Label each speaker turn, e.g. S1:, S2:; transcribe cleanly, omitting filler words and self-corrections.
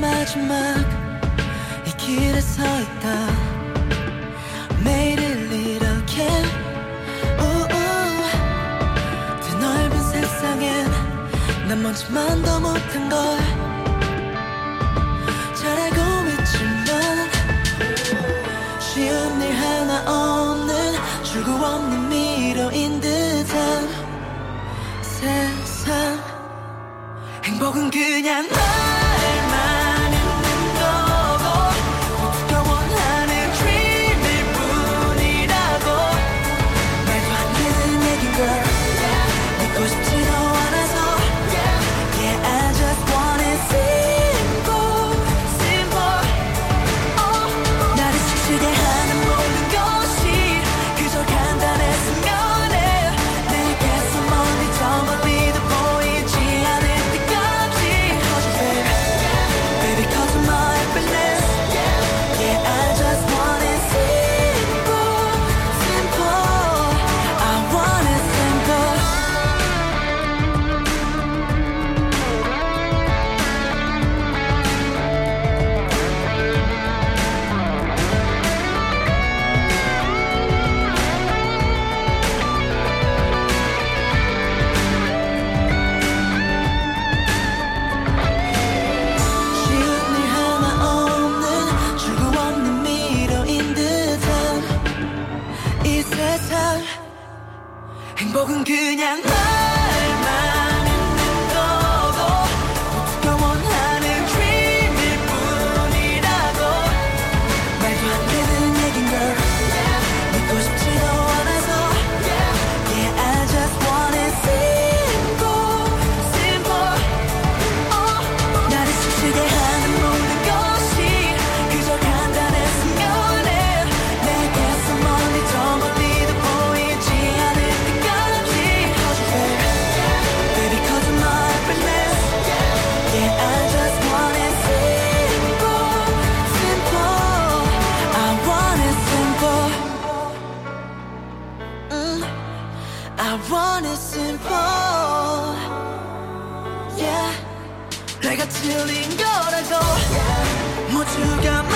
S1: 마지막 이 길에 서 있다. 매일을 이렇게 드넓은 세상엔 난 먼지만도 못한 걸 잘 알고 있지만 쉬운 일 하나 없는 출구 없는 미로인 듯한 세상. 행복은 그냥 너만 있는 거고 모두가 원하는 dream일 뿐이라고. 말도 안 되는 얘긴 걸 믿고 싶지도 않아서 Yeah, I just want it simple, simple. 나를 지치게 하는 모든 것이 그저 간단했으면 해. 내게서 멀리 저 멀리도 보이지 않을 때까지 Cause you baby, cause of my happiness. Yeah, I just want it simple, simple. I want it simple. 쉬운 일 하나 없는 출구 없는 미로인 듯한 이 세상. 행복은 그냥 너만 있는 거고 모두가 원하는 dream일 뿐이라고. 말도 안 되는 얘긴 걸 믿고 싶지도 않아서 Yeah, I just want it simple, simple. 나를 지치게 하는 모든 것이 그저 간단했으면 해. 내게서 멀리 저 멀리도 보이지 않을 때까지 Cause you baby, cause of my happiness. Yeah, I just want it simple, simple. I want it simple. I want it simple. Yeah. 내가 틀린 거라고 모두가